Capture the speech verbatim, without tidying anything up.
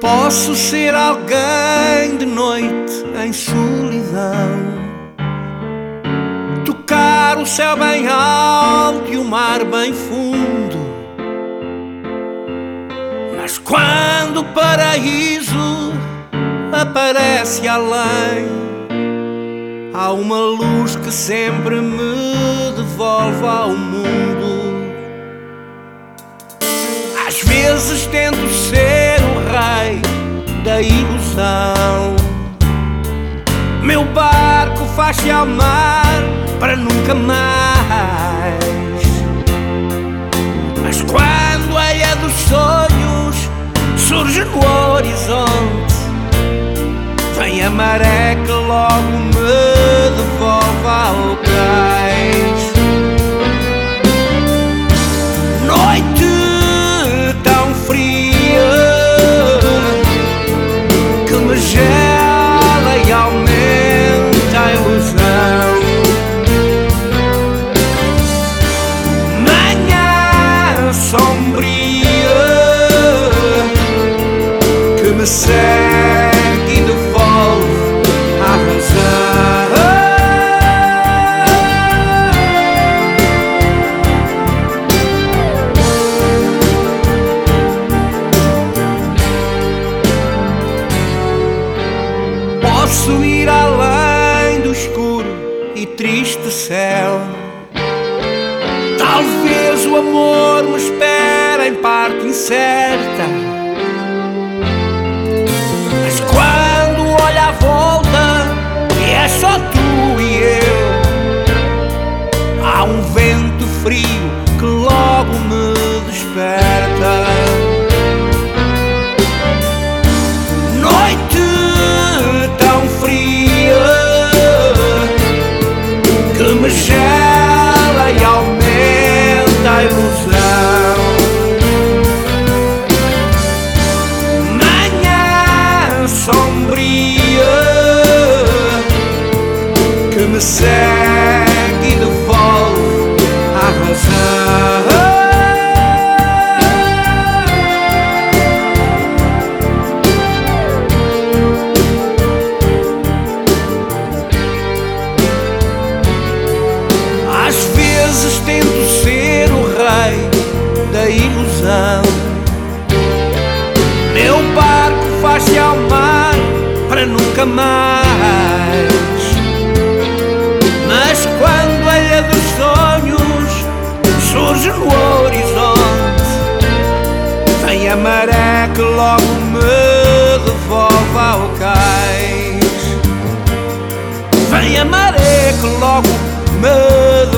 Posso ser alguém de noite em solidão, tocar o céu bem alto e o mar bem fundo, mas quando o paraíso aparece além, há uma luz que sempre me devolve ao mundo. Às vezes tento ser o rei da ilusão, meu barco faz-se ao mar para nunca mais. Mas quando a ilha dos sonhos surge no horizonte, vem a maré que logo me devolve ao cais. Noite tão fria que me gela e aumenta a ilusão, manhã sombria que me segue e devolve a razão. Posso ir além do escuro e triste céu, talvez o amor me espere em parte incerta, mas quando olho à volta e é só tu e eu, há um vento frio que logo me desperta. Noite tão fria que me gela e aumenta a ilusão, manhã sombria que me segue e devolve a razão. Às vezes tento ser o rei da ilusão, meu barco faz-se ao mar para nunca mais. Mas quando a ilha dos sonhos surge no horizonte, vem a maré que logo me devolve ao cais. Vem a maré que logo me devolve